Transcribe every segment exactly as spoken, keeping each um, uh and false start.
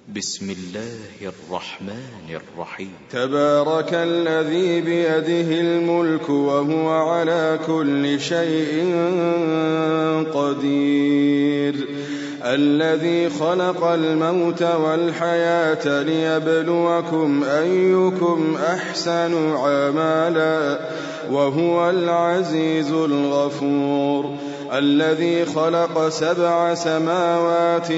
بسم الله الرحمن الرحيم. تبارك الذي بيده الملك وهو على كل شيء قدير، الذي خلق الموت والحياة ليبلوكم أيكم أحسن عملا وهو العزيز الغفور، الذي خلق سبع سماوات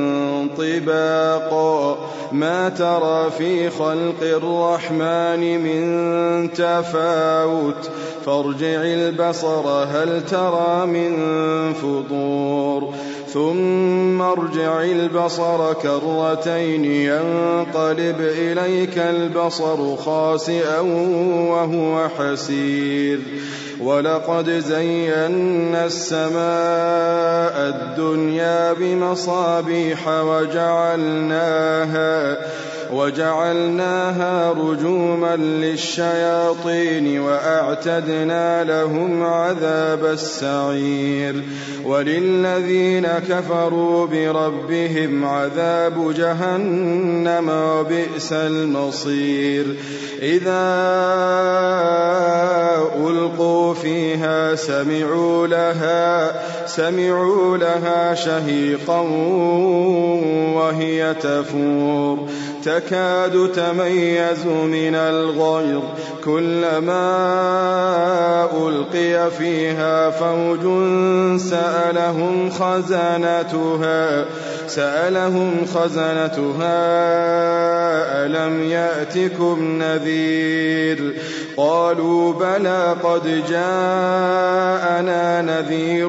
طباقا ما ترى في خلق الرحمن من تفاوت فارجع البصر هل ترى من فطور ثم ارجع البصر كرتين ينقلب إليك البصر خاسئا وهو حسير، ولقد زينا السماء الدنيا بمصابيح وجعلناها وجعلناها رجوما للشياطين وأعتدنا لهم عذاب السعير، وللذين كفروا بربهم عذاب جهنم وبئس المصير. إذا ألقوا فيها سمعوا لها سمعوا لها شهيقا وهي تفور تكاد تميز من الغيظ كلما ألقي فيها فوج سألهم خزنتها سألهم خزنتها ألم يأتكم نذير قالوا بلى قد جاءنا نذير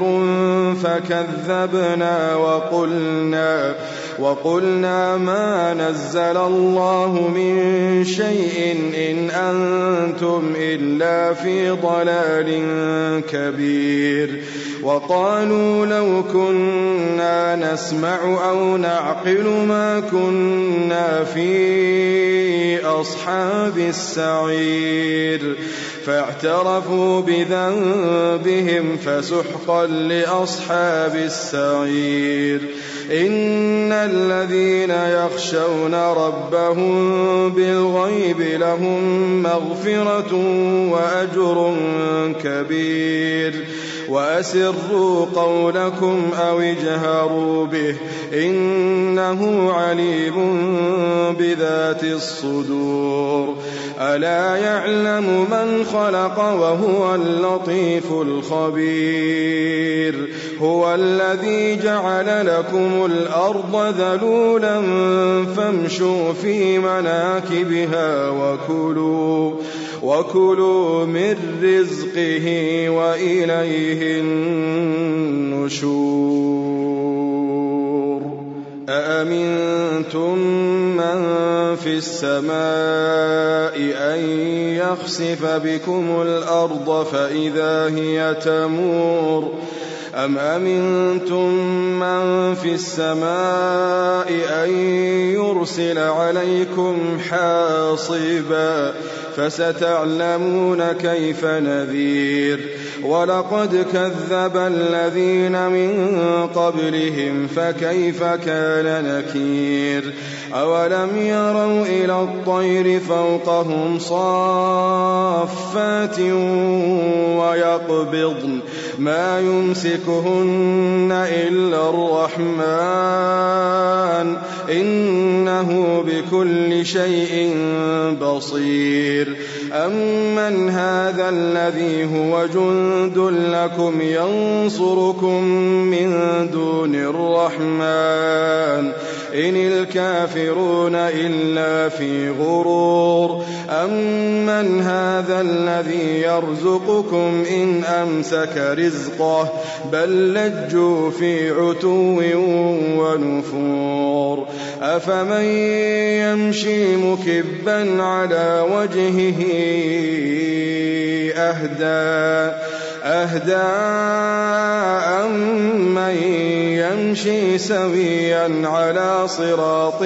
فكذبنا وقلنا وقلنا ما نزل الله من شيء إن أنتم إلا في ضلال كبير. وقالوا لو كنا نسمع أو نعقل ما كنا في أصحاب السعير فاعترفوا بذنبهم فسحقا لأصحاب السعير. إن الذين يخشون ربهم بالغيب لهم مغفرة وأجر كبير. وأسروا قولكم أو اجهروا به إنه عليم بذات الصدور. ألا يعلم من خلق وهو اللطيف الخبير. هو الذي جعل لكم الأرض ذلولا فامشوا في مناكبها وكلوا وكلوا من رزقه وإليه النشور. أأمنتم من في السماء أن يخسف بكم الأرض فإذا هي تمور أم أمنتم من في السماء أن يرسل عليكم حاصبا فستعلمون كيف نذير. ولقد كذب الذين من قبلهم فكيف كان نكير. أولم يروا إلى الطير فوقهم صافات ويقبضن ما يمسكهن إلا الرحمن إنه بكل شيء بصير. أمن هذا الذي هو جند لكم ينصركم من دون الرحمن إن الكافرون إلا في غرور. أمن هذا الذي يرزقكم إن أمسك رزقه بل لجوا في عتو ونفور. أفمن يمشي مكبا على وجهه أهدى أهدى أمن يمشي سويا على صراط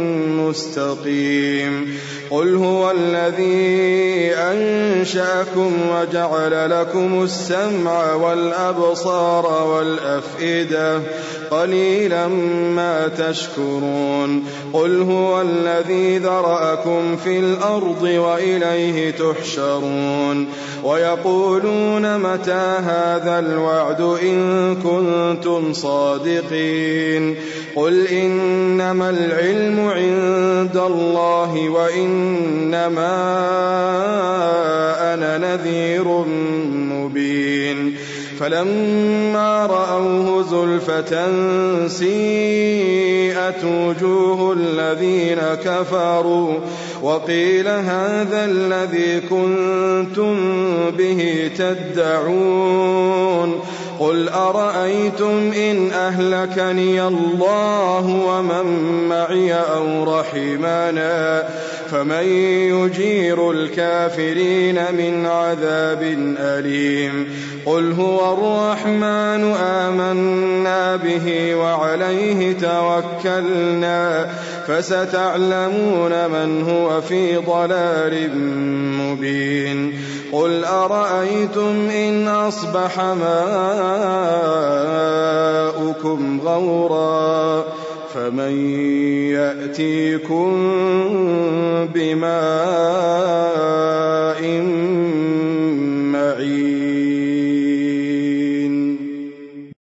مستقيم قل هو الذي أنشأكم وجعل لكم السمع والأبصار والأفئدة قليلا ما تشكرون قل هو الذي ذرأكم في الأرض وإليه تحشرون ويقولون متى هذا الوعد إن كنتم صادقين قل إنما العلم عند الله وإنما أنا نذير مبين فلما رأوه زلفة سيئت وجوه الذين كفروا وقيل هذا الذي كنتم به تدعون قل أرأيتم إن أهلكني الله ومن معي أو رحمنا فمن يجير الكافرين من عذاب أليم قل هو الرحمن آمنا به وعليه توكلنا فستعلمون من هو في ضلال مبين قل أرأيتم إن أصبح ماؤكم غورا فمن يأتيكم بماء